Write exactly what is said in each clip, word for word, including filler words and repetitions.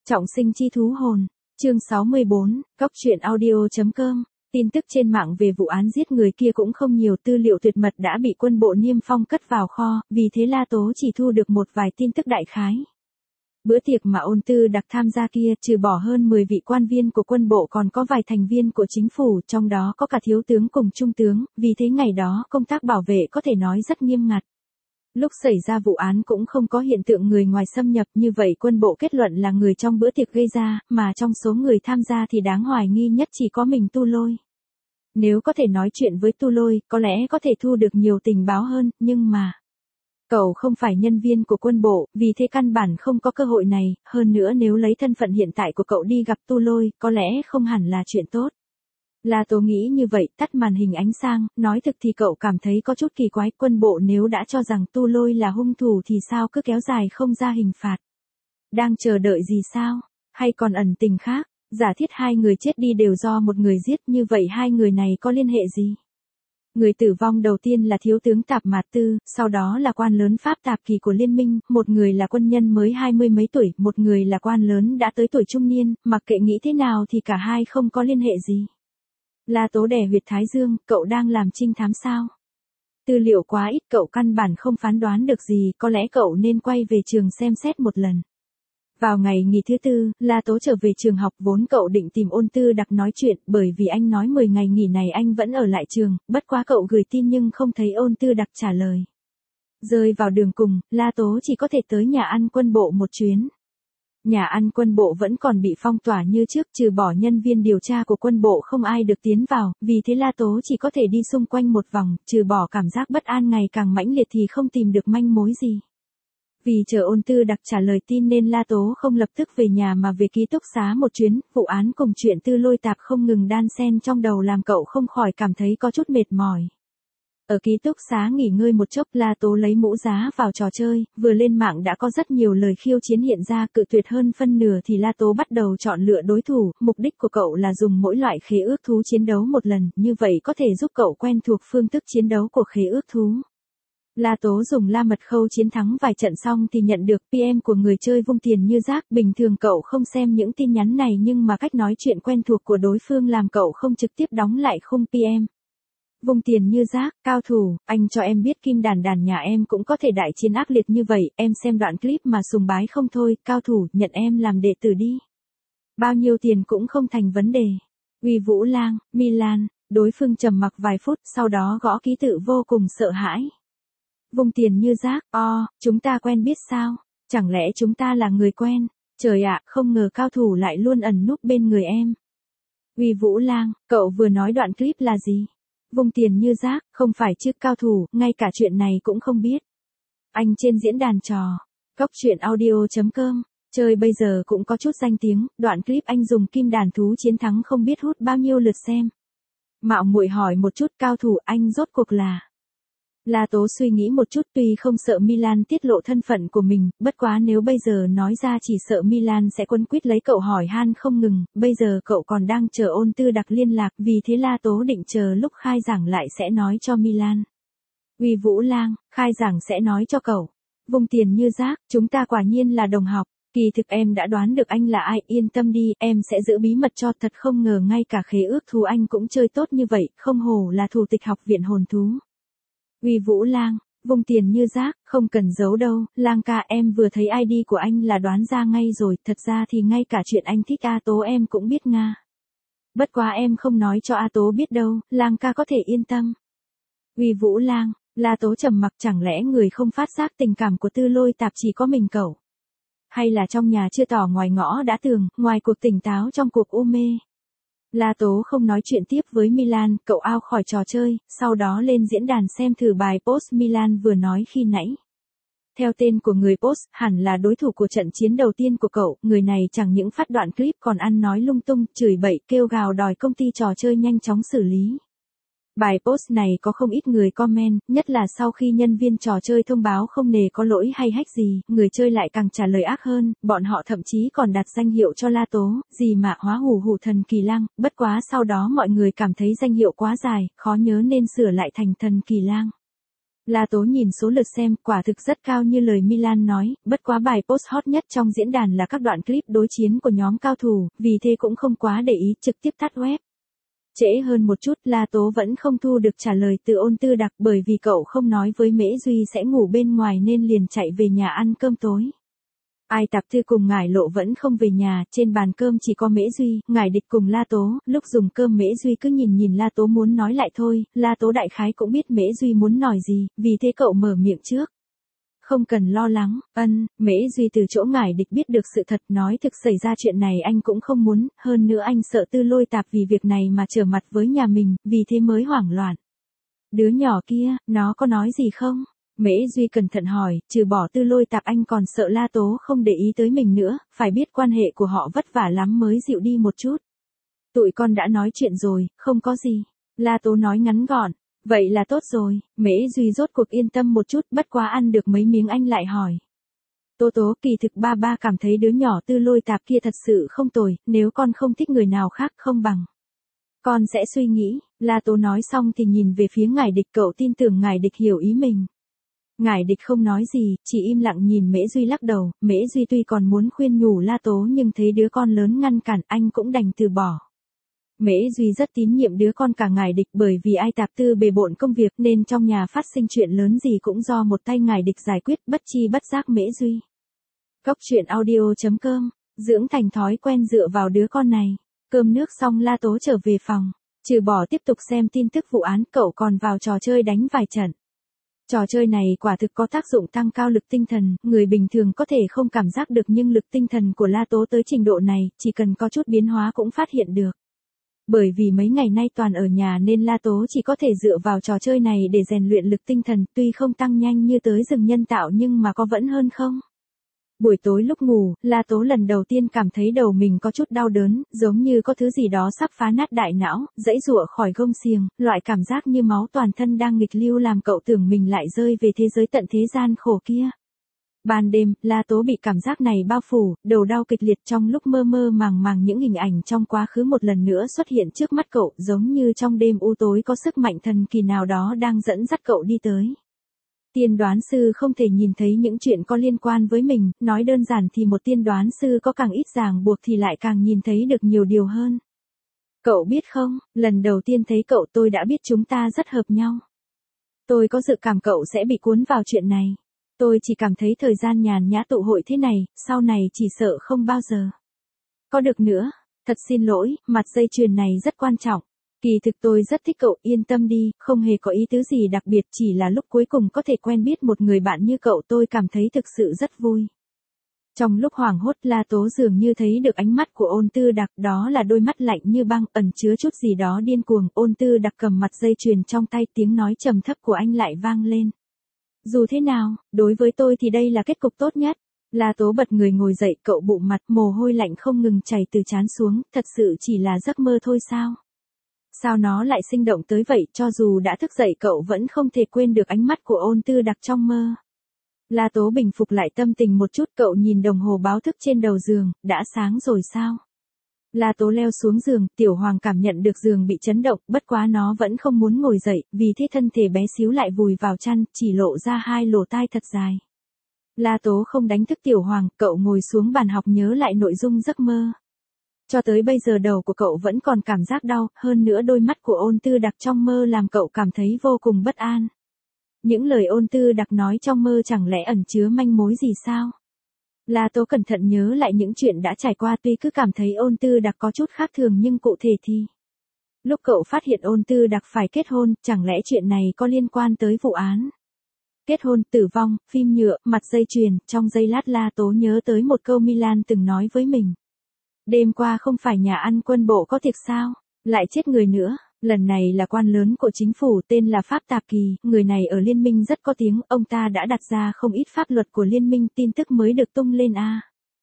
Trọng sinh chi thú hồn, chương sáu mươi bốn, cóc truyện audio.com. Tin tức trên mạng về vụ án giết người kia cũng không nhiều, tư liệu tuyệt mật đã bị quân bộ niêm phong cất vào kho, vì thế La Tố chỉ thu được một vài tin tức đại khái. Bữa tiệc mà Ôn Tư Đặc tham gia kia, trừ bỏ hơn mười vị quan viên của quân bộ còn có vài thành viên của chính phủ, trong đó có cả thiếu tướng cùng trung tướng, vì thế ngày đó công tác bảo vệ có thể nói rất nghiêm ngặt. Lúc xảy ra vụ án cũng không có hiện tượng người ngoài xâm nhập, như vậy quân bộ kết luận là người trong bữa tiệc gây ra, mà trong số người tham gia thì đáng hoài nghi nhất chỉ có mình Tu Lôi. Nếu có thể nói chuyện với Tu Lôi, có lẽ có thể thu được nhiều tình báo hơn, nhưng mà... Cậu không phải nhân viên của quân bộ, vì thế căn bản không có cơ hội này, hơn nữa nếu lấy thân phận hiện tại của cậu đi gặp Tu Lôi, có lẽ không hẳn là chuyện tốt. La Tố nghĩ như vậy, tắt màn hình ánh sang, nói thực thì cậu cảm thấy có chút kỳ quái, quân bộ nếu đã cho rằng Tu Lôi là hung thủ thì sao cứ kéo dài không ra hình phạt. Đang chờ đợi gì sao? Hay còn ẩn tình khác? Giả thiết hai người chết đi đều do một người giết, như vậy hai người này có liên hệ gì? Người tử vong đầu tiên là thiếu tướng Tạp Mạt Tư, sau đó là quan lớn Pháp Tạp Kỳ của Liên minh, một người là quân nhân mới hai mươi mấy tuổi, một người là quan lớn đã tới tuổi trung niên, mặc kệ nghĩ thế nào thì cả hai không có liên hệ gì. La Tố đè huyệt thái dương, cậu đang làm trinh thám sao? Tư liệu quá ít, cậu căn bản không phán đoán được gì, có lẽ cậu nên quay về trường xem xét một lần. Vào ngày nghỉ thứ tư, La Tố trở về trường học, vốn cậu định tìm Ôn Tư Đặc nói chuyện, bởi vì anh nói mười ngày nghỉ này anh vẫn ở lại trường, bất quá cậu gửi tin nhưng không thấy Ôn Tư Đặc trả lời. Rơi vào đường cùng, La Tố chỉ có thể tới nhà ăn quân bộ một chuyến. Nhà ăn quân bộ vẫn còn bị phong tỏa như trước, trừ bỏ nhân viên điều tra của quân bộ không ai được tiến vào, vì thế La Tố chỉ có thể đi xung quanh một vòng, trừ bỏ cảm giác bất an ngày càng mãnh liệt thì không tìm được manh mối gì. Vì chờ Ôn Tư Đặc trả lời tin nên La Tố không lập tức về nhà mà về ký túc xá một chuyến, vụ án cùng chuyện Tư Lôi Tạp không ngừng đan xen trong đầu làm cậu không khỏi cảm thấy có chút mệt mỏi. Ở ký túc xá nghỉ ngơi một chốc, La Tố lấy mũ giá vào trò chơi, vừa lên mạng đã có rất nhiều lời khiêu chiến hiện ra, cự tuyệt hơn phân nửa thì La Tố bắt đầu chọn lựa đối thủ, mục đích của cậu là dùng mỗi loại khế ước thú chiến đấu một lần, như vậy có thể giúp cậu quen thuộc phương thức chiến đấu của khế ước thú. La Tố dùng la mật khâu chiến thắng vài trận xong thì nhận được pê em của người chơi vung tiền như rác, bình thường cậu không xem những tin nhắn này nhưng mà cách nói chuyện quen thuộc của đối phương làm cậu không trực tiếp đóng lại khung pê em. Vung tiền như rác, cao thủ, anh cho em biết Kim Đàn Đàn nhà em cũng có thể đại chiến ác liệt như vậy, em xem đoạn clip mà sùng bái không thôi, cao thủ, nhận em làm đệ tử đi. Bao nhiêu tiền cũng không thành vấn đề. Uy Vũ Lang, Milan, đối phương trầm mặc vài phút, sau đó gõ ký tự vô cùng sợ hãi. Vung tiền như rác, o, oh, chúng ta quen biết sao? Chẳng lẽ chúng ta là người quen? Trời ạ, không ngờ cao thủ lại luôn ẩn núp bên người em. Uy Vũ Lang, cậu vừa nói đoạn clip là gì? Vung tiền như rác, không phải chứ cao thủ, ngay cả chuyện này cũng không biết. Anh trên diễn đàn trò, cóc truyện audio.com, chơi bây giờ cũng có chút danh tiếng, đoạn clip anh dùng kim đàn thú chiến thắng không biết hút bao nhiêu lượt xem. Mạo muội hỏi một chút, cao thủ anh rốt cuộc là... La Tố suy nghĩ một chút, tuy không sợ Milan tiết lộ thân phận của mình, bất quá nếu bây giờ nói ra chỉ sợ Milan sẽ quấn quýt lấy cậu hỏi han không ngừng, bây giờ cậu còn đang chờ Ôn Tư Đặc liên lạc, vì thế La Tố định chờ lúc khai giảng lại sẽ nói cho Milan. Uy Vũ Lang, khai giảng sẽ nói cho cậu. Vung tiền như rác, chúng ta quả nhiên là đồng học, kỳ thực em đã đoán được anh là ai, yên tâm đi, em sẽ giữ bí mật cho, thật không ngờ ngay cả khế ước thú anh cũng chơi tốt như vậy, không hổ là thủ tịch học viện hồn thú. Uy Vũ Lang, vung tiền như rác, không cần giấu đâu, Lang ca em vừa thấy i đê của anh là đoán ra ngay rồi, thật ra thì ngay cả chuyện anh thích A Tố em cũng biết nga. Bất quá em không nói cho A Tố biết đâu, Lang ca có thể yên tâm. Uy Vũ Lang, La Tố trầm mặc, chẳng lẽ người không phát giác tình cảm của Tư Lôi Tạp chỉ có mình cậu? Hay là trong nhà chưa tỏ ngoài ngõ đã tường, ngoài cuộc tỉnh táo trong cuộc u mê? La Tố không nói chuyện tiếp với Milan, cậu out khỏi trò chơi, sau đó lên diễn đàn xem thử bài post Milan vừa nói khi nãy. Theo tên của người post, hẳn là đối thủ của trận chiến đầu tiên của cậu, người này chẳng những phát đoạn clip còn ăn nói lung tung, chửi bậy, kêu gào đòi công ty trò chơi nhanh chóng xử lý. Bài post này có không ít người comment, nhất là sau khi nhân viên trò chơi thông báo không nề có lỗi hay hack gì, người chơi lại càng trả lời ác hơn, bọn họ thậm chí còn đặt danh hiệu cho La Tố, gì mà hóa hủ hủ thần kỳ lang, bất quá sau đó mọi người cảm thấy danh hiệu quá dài, khó nhớ nên sửa lại thành thần kỳ lang. La Tố nhìn số lượt xem, quả thực rất cao như lời Milan nói, bất quá bài post hot nhất trong diễn đàn là các đoạn clip đối chiến của nhóm cao thủ, vì thế cũng không quá để ý, trực tiếp tắt web. Trễ hơn một chút, La Tố vẫn không thu được trả lời từ Ôn Tư Đặc bởi vì cậu không nói với Mễ Duy sẽ ngủ bên ngoài nên liền chạy về nhà ăn cơm tối. Ai Tạp Thư cùng Ngải Lộ vẫn không về nhà, trên bàn cơm chỉ có Mễ Duy, Ngải Địch cùng La Tố, lúc dùng cơm Mễ Duy cứ nhìn nhìn La Tố muốn nói lại thôi, La Tố đại khái cũng biết Mễ Duy muốn nói gì, vì thế cậu mở miệng trước. Không cần lo lắng, ân, Mễ Duy từ chỗ Ngải Địch biết được sự thật, nói thực xảy ra chuyện này anh cũng không muốn, hơn nữa anh sợ Tư Lôi Tạp vì việc này mà trở mặt với nhà mình, vì thế mới hoảng loạn. Đứa nhỏ kia, nó có nói gì không? Mễ Duy cẩn thận hỏi, trừ bỏ Tư Lôi Tạp anh còn sợ La Tố không để ý tới mình nữa, phải biết quan hệ của họ vất vả lắm mới dịu đi một chút. Tụi con đã nói chuyện rồi, không có gì. La Tố nói ngắn gọn, vậy là tốt rồi, Mễ Duy rốt cuộc yên tâm một chút, bất quá ăn được mấy miếng anh lại hỏi. Tố Tố, kỳ thực ba ba cảm thấy đứa nhỏ Tư Lôi Tạp kia thật sự không tồi, nếu con không thích người nào khác không bằng. Con sẽ suy nghĩ, La Tố nói xong thì nhìn về phía Ngải Địch, cậu tin tưởng Ngải Địch hiểu ý mình. Ngải Địch không nói gì, chỉ im lặng nhìn Mễ Duy lắc đầu, Mễ Duy tuy còn muốn khuyên nhủ La Tố nhưng thấy đứa con lớn ngăn cản anh cũng đành từ bỏ. Mễ Duy rất tín nhiệm đứa con cả Ngải Địch bởi vì Ai Tạp Tư bề bộn công việc nên trong nhà phát sinh chuyện lớn gì cũng do một tay Ngải Địch giải quyết, bất chi bất giác Mễ Duy. Cốc truyện audio chấm com, dưỡng thành thói quen dựa vào đứa con này. Cơm nước xong La Tố trở về phòng, trừ bỏ tiếp tục xem tin tức vụ án cậu còn vào trò chơi đánh vài trận. Trò chơi này quả thực có tác dụng tăng cao lực tinh thần, người bình thường có thể không cảm giác được nhưng lực tinh thần của La Tố tới trình độ này, chỉ cần có chút biến hóa cũng phát hiện được. Bởi vì mấy ngày nay toàn ở nhà nên La Tố chỉ có thể dựa vào trò chơi này để rèn luyện lực tinh thần, tuy không tăng nhanh như tới rừng nhân tạo nhưng mà có vẫn hơn không. Buổi tối lúc ngủ, La Tố lần đầu tiên cảm thấy đầu mình có chút đau đớn, giống như có thứ gì đó sắp phá nát đại não, dãy giụa khỏi gông xiềng, loại cảm giác như máu toàn thân đang nghịch lưu làm cậu tưởng mình lại rơi về thế giới tận thế gian khổ kia. Ban đêm, La Tố bị cảm giác này bao phủ, đầu đau kịch liệt, trong lúc mơ mơ màng màng những hình ảnh trong quá khứ một lần nữa xuất hiện trước mắt cậu, giống như trong đêm u tối có sức mạnh thần kỳ nào đó đang dẫn dắt cậu đi tới. Tiên đoán sư không thể nhìn thấy những chuyện có liên quan với mình, nói đơn giản thì một tiên đoán sư có càng ít ràng buộc thì lại càng nhìn thấy được nhiều điều hơn. Cậu biết không, lần đầu tiên thấy cậu tôi đã biết chúng ta rất hợp nhau. Tôi có dự cảm cậu sẽ bị cuốn vào chuyện này. Tôi chỉ cảm thấy thời gian nhàn nhã tụ hội thế này, sau này chỉ sợ không bao giờ có được nữa. Thật xin lỗi, mặt dây chuyền này rất quan trọng. Kỳ thực tôi rất thích cậu, yên tâm đi, không hề có ý tứ gì đặc biệt, chỉ là lúc cuối cùng có thể quen biết một người bạn như cậu tôi cảm thấy thực sự rất vui. Trong lúc hoảng hốt, La Tố dường như thấy được ánh mắt của Ôn Tư Đặc, đó là đôi mắt lạnh như băng, ẩn chứa chút gì đó điên cuồng. Ôn Tư Đặc cầm mặt dây chuyền trong tay, tiếng nói trầm thấp của anh lại vang lên. Dù thế nào, đối với tôi thì đây là kết cục tốt nhất. La Tố bật người ngồi dậy, cậu bụng mặt, mồ hôi lạnh không ngừng chảy từ trán xuống, thật sự chỉ là giấc mơ thôi sao? Sao nó lại sinh động tới vậy, cho dù đã thức dậy cậu vẫn không thể quên được ánh mắt của Ôn Tư Đặc trong mơ. La Tố bình phục lại tâm tình một chút, cậu nhìn đồng hồ báo thức trên đầu giường, đã sáng rồi sao? La Tố leo xuống giường, Tiểu Hoàng cảm nhận được giường bị chấn động, bất quá nó vẫn không muốn ngồi dậy, vì thế thân thể bé xíu lại vùi vào chăn, chỉ lộ ra hai lỗ tai thật dài. La Tố không đánh thức Tiểu Hoàng, cậu ngồi xuống bàn học nhớ lại nội dung giấc mơ. Cho tới bây giờ đầu của cậu vẫn còn cảm giác đau, hơn nữa đôi mắt của Ôn Tư Đặc trong mơ làm cậu cảm thấy vô cùng bất an. Những lời Ôn Tư Đặc nói trong mơ chẳng lẽ ẩn chứa manh mối gì sao? La Tố cẩn thận nhớ lại những chuyện đã trải qua, tuy cứ cảm thấy Ôn Tư Đặc có chút khác thường nhưng cụ thể thì... Lúc cậu phát hiện Ôn Tư Đặc phải kết hôn, chẳng lẽ chuyện này có liên quan tới vụ án? Kết hôn, tử vong, phim nhựa, mặt dây chuyền, trong giây lát La Tố nhớ tới một câu Milan từng nói với mình. Đêm qua không phải nhà ăn quân bộ có tiệc sao? Lại chết người nữa. Lần này là quan lớn của chính phủ tên là Pháp Tạp Kỳ, người này ở liên minh rất có tiếng, ông ta đã đặt ra không ít pháp luật của liên minh, tin tức mới được tung lên a.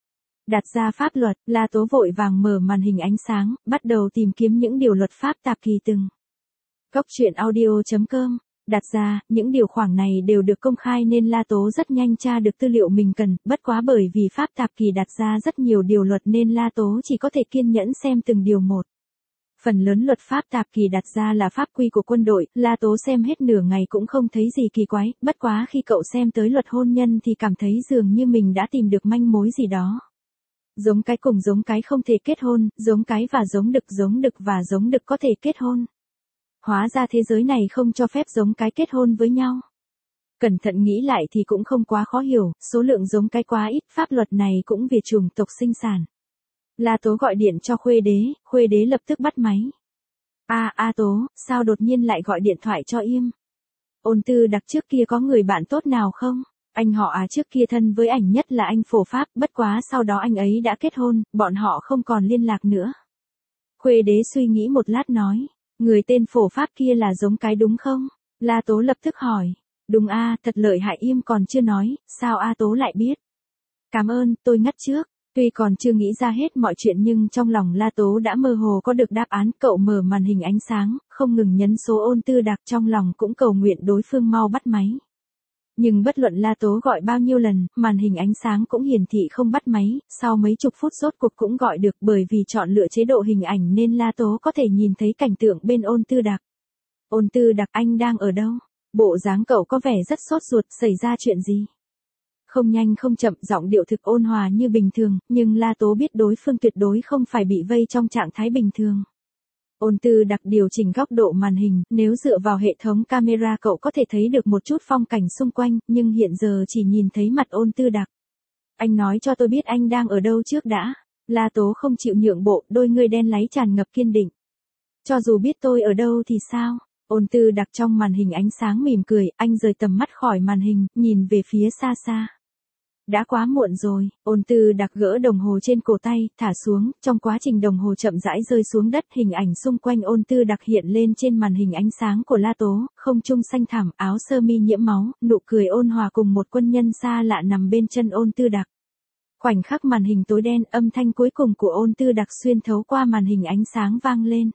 Đặt ra pháp luật, La Tố vội vàng mở màn hình ánh sáng, bắt đầu tìm kiếm những điều luật Pháp Tạp Kỳ từng. Cốc truyện audio chấm com, đặt ra, những điều khoản này đều được công khai nên La Tố rất nhanh tra được tư liệu mình cần, bất quá bởi vì Pháp Tạp Kỳ đặt ra rất nhiều điều luật nên La Tố chỉ có thể kiên nhẫn xem từng điều một. Phần lớn luật pháp tạp kỳ đặt ra là pháp quy của quân đội, La Tố xem hết nửa ngày cũng không thấy gì kỳ quái, bất quá khi cậu xem tới luật hôn nhân thì cảm thấy dường như mình đã tìm được manh mối gì đó. Giống cái cùng giống cái không thể kết hôn, giống cái và giống đực giống đực và giống đực có thể kết hôn. Hóa ra thế giới này không cho phép giống cái kết hôn với nhau. Cẩn thận nghĩ lại thì cũng không quá khó hiểu, số lượng giống cái quá ít, pháp luật này cũng vì chủng tộc sinh sản. La Tố gọi điện cho Khuê Đế, Khuê Đế lập tức bắt máy. A A Tố, sao đột nhiên lại gọi điện thoại cho Yêm? Ôn Tư Đặc trước kia có người bạn tốt nào không? Anh họ à trước kia thân với ảnh nhất là anh Phổ Pháp, bất quá sau đó anh ấy đã kết hôn, bọn họ không còn liên lạc nữa. Khuê Đế suy nghĩ một lát nói, người tên Phổ Pháp kia là giống cái đúng không? La Tố lập tức hỏi, đúng a, thật lợi hại. Yêm còn chưa nói, sao A Tố lại biết? Cảm ơn, tôi ngắt trước. Tuy còn chưa nghĩ ra hết mọi chuyện nhưng trong lòng La Tố đã mơ hồ có được đáp án. Cậu mở màn hình ánh sáng, không ngừng nhấn số Ôn Tư Đặc, trong lòng cũng cầu nguyện đối phương mau bắt máy. Nhưng bất luận La Tố gọi bao nhiêu lần, màn hình ánh sáng cũng hiển thị không bắt máy, sau mấy chục phút rốt cuộc cũng gọi được, bởi vì chọn lựa chế độ hình ảnh nên La Tố có thể nhìn thấy cảnh tượng bên Ôn Tư Đặc. Ôn Tư Đặc, anh đang ở đâu? Bộ dáng cậu có vẻ rất sốt ruột, xảy ra chuyện gì? Không nhanh không chậm, giọng điệu thực ôn hòa như bình thường, nhưng La Tố biết đối phương tuyệt đối không phải bị vây trong trạng thái bình thường. Ôn Tư Đặc điều chỉnh góc độ màn hình, nếu dựa vào hệ thống camera cậu có thể thấy được một chút phong cảnh xung quanh, nhưng hiện giờ chỉ nhìn thấy mặt Ôn Tư Đặc. Anh nói cho tôi biết anh đang ở đâu trước đã. La Tố không chịu nhượng bộ, đôi người đen láy tràn ngập kiên định. Cho dù biết tôi ở đâu thì sao? Ôn Tư Đặc trong màn hình ánh sáng mỉm cười, anh rời tầm mắt khỏi màn hình, nhìn về phía xa xa. Đã quá muộn rồi. Ôn Tư Đặc gỡ đồng hồ trên cổ tay, thả xuống, trong quá trình đồng hồ chậm rãi rơi xuống đất, hình ảnh xung quanh Ôn Tư Đặc hiện lên trên màn hình ánh sáng của La Tố, không trung xanh thẳm, áo sơ mi nhiễm máu, nụ cười ôn hòa cùng một quân nhân xa lạ nằm bên chân Ôn Tư Đặc. Khoảnh khắc màn hình tối đen, âm thanh cuối cùng của Ôn Tư Đặc xuyên thấu qua màn hình ánh sáng vang lên.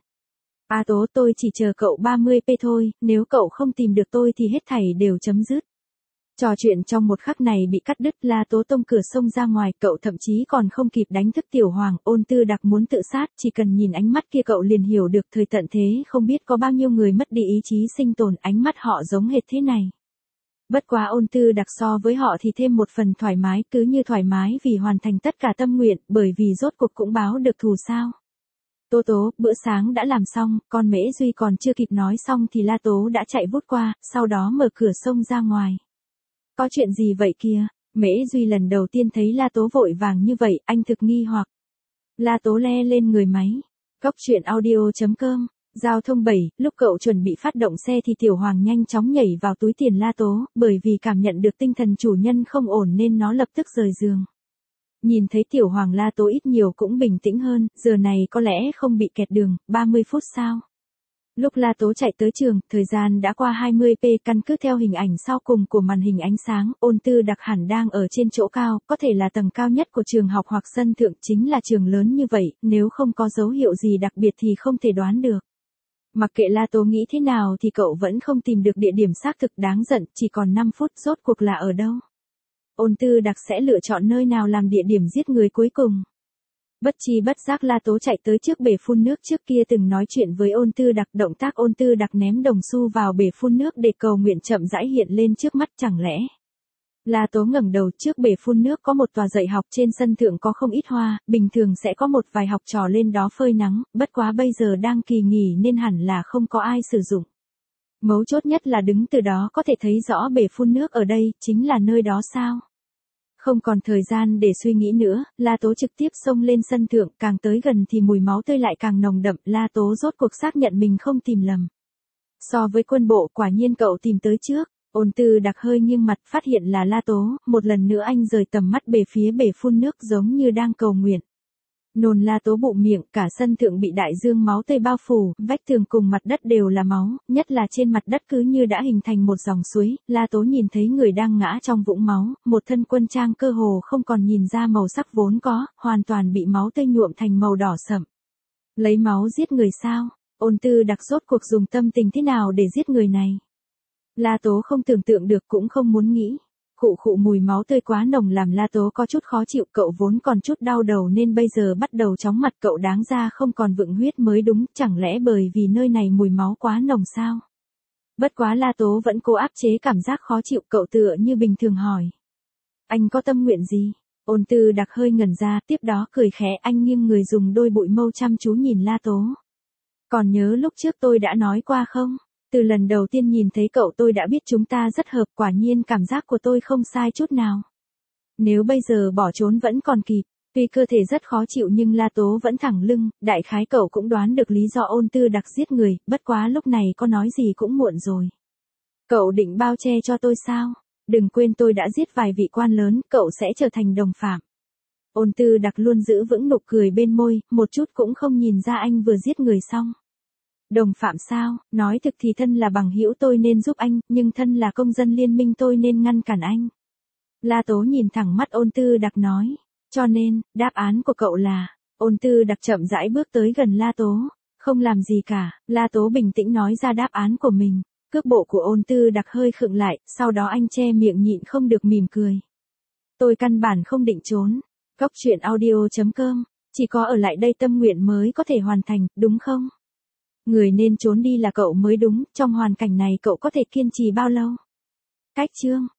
A Tố, tôi chỉ chờ cậu ba mươi p thôi, nếu cậu không tìm được tôi thì hết thảy đều chấm dứt. Trò chuyện trong một khắc này bị cắt đứt. La Tố tông cửa xông ra ngoài, cậu thậm chí còn không kịp đánh thức Tiểu Hoàng. Ôn Tư Đặc muốn tự sát, chỉ cần nhìn ánh mắt kia cậu liền hiểu được thời tận thế không biết có bao nhiêu người mất đi ý chí sinh tồn, ánh mắt họ giống hệt thế này. Bất quá Ôn Tư Đặc so với họ thì thêm một phần thoải mái, cứ như thoải mái vì hoàn thành tất cả tâm nguyện, bởi vì rốt cuộc cũng báo được thù sao. Tố Tố, bữa sáng đã làm xong, con Mễ Duy còn chưa kịp nói xong thì La Tố đã chạy vút qua, sau đó mở cửa xông ra ngoài. Có chuyện gì vậy kia? Mễ Duy lần đầu tiên thấy La Tố vội vàng như vậy, anh thực nghi hoặc. La Tố le lên người máy. Cóc truyện audio chấm com. Giao thông bảy, lúc cậu chuẩn bị phát động xe thì Tiểu Hoàng nhanh chóng nhảy vào túi tiền La Tố, bởi vì cảm nhận được tinh thần chủ nhân không ổn nên nó lập tức rời giường. Nhìn thấy Tiểu Hoàng, La Tố ít nhiều cũng bình tĩnh hơn, giờ này có lẽ không bị kẹt đường, ba mươi phút sao? Lúc La Tố chạy tới trường, thời gian đã qua hai mươi p, căn cứ theo hình ảnh sau cùng của màn hình ánh sáng, Ôn Tư Đặc hẳn đang ở trên chỗ cao, có thể là tầng cao nhất của trường học hoặc sân thượng, chính là trường lớn như vậy, nếu không có dấu hiệu gì đặc biệt thì không thể đoán được. Mặc kệ La Tố nghĩ thế nào thì cậu vẫn không tìm được địa điểm xác thực. Đáng giận, chỉ còn năm phút, rốt cuộc là ở đâu? Ôn Tư Đặc sẽ lựa chọn nơi nào làm địa điểm giết người cuối cùng? Bất chi bất giác La Tố chạy tới trước bể phun nước trước kia từng nói chuyện với Ôn Tư Đặc. Động tác Ôn Tư Đặc ném đồng xu vào bể phun nước để cầu nguyện chậm rãi hiện lên trước mắt. Chẳng lẽ? La Tố ngẩng đầu, trước bể phun nước có một tòa dạy học, trên sân thượng có không ít hoa, bình thường sẽ có một vài học trò lên đó phơi nắng, bất quá bây giờ đang kỳ nghỉ nên hẳn là không có ai sử dụng. Mấu chốt nhất là đứng từ đó có thể thấy rõ bể phun nước ở đây, chính là nơi đó sao? Không còn thời gian để suy nghĩ nữa, La Tố trực tiếp xông lên sân thượng, càng tới gần thì mùi máu tươi lại càng nồng đậm. La Tố rốt cuộc xác nhận mình không tìm lầm. So với quân bộ, quả nhiên cậu tìm tới trước. Ôn Tư Đặc hơi nghiêng mặt, phát hiện là La Tố, một lần nữa anh rời tầm mắt về phía bể phun nước giống như đang cầu nguyện. Nôn La Tố bụng miệng, cả sân thượng bị đại dương máu tươi bao phủ, vách tường cùng mặt đất đều là máu, nhất là trên mặt đất cứ như đã hình thành một dòng suối. La Tố nhìn thấy người đang ngã trong vũng máu, một thân quân trang cơ hồ không còn nhìn ra màu sắc vốn có, hoàn toàn bị máu tươi nhuộm thành màu đỏ sậm. Lấy máu giết người sao? Ôn Tư Đặc rốt cuộc dùng tâm tình thế nào để giết người này? La Tố không tưởng tượng được cũng không muốn nghĩ. Khụ khụ mùi máu tươi quá nồng làm La Tố có chút khó chịu, cậu vốn còn chút đau đầu nên bây giờ bắt đầu chóng mặt, cậu đáng ra không còn vựng huyết mới đúng, chẳng lẽ bởi vì nơi này mùi máu quá nồng sao? Bất quá La Tố vẫn cố áp chế cảm giác khó chịu, cậu tựa như bình thường hỏi. Anh có tâm nguyện gì? Ôn Tư Đặc hơi ngẩn ra, tiếp đó cười khẽ, anh nghiêng người dùng đôi bụi mâu chăm chú nhìn La Tố. Còn nhớ lúc trước tôi đã nói qua không? Từ lần đầu tiên nhìn thấy cậu tôi đã biết chúng ta rất hợp, quả nhiên cảm giác của tôi không sai chút nào. Nếu bây giờ bỏ trốn vẫn còn kịp, tuy cơ thể rất khó chịu nhưng La Tố vẫn thẳng lưng, đại khái cậu cũng đoán được lý do Ôn Tư Đặc giết người, bất quá lúc này có nói gì cũng muộn rồi. Cậu định bao che cho tôi sao? Đừng quên tôi đã giết vài vị quan lớn, cậu sẽ trở thành đồng phạm. Ôn Tư Đặc luôn giữ vững nụ cười bên môi, một chút cũng không nhìn ra anh vừa giết người xong. Đồng phạm sao? Nói thực thì thân là bằng hữu tôi nên giúp anh, nhưng thân là công dân liên minh tôi nên ngăn cản anh. La Tố nhìn thẳng mắt Ôn Tư Đặc nói. Cho nên, đáp án của cậu là... Ôn Tư Đặc chậm rãi bước tới gần La Tố. Không làm gì cả, La Tố bình tĩnh nói ra đáp án của mình. Cước bộ của Ôn Tư Đặc hơi khựng lại, sau đó anh che miệng nhịn không được mỉm cười. Tôi căn bản không định trốn. Góc truyện audio chấm com, chỉ có ở lại đây tâm nguyện mới có thể hoàn thành, đúng không? Người nên trốn đi là cậu mới đúng, trong hoàn cảnh này cậu có thể kiên trì bao lâu? Cách chương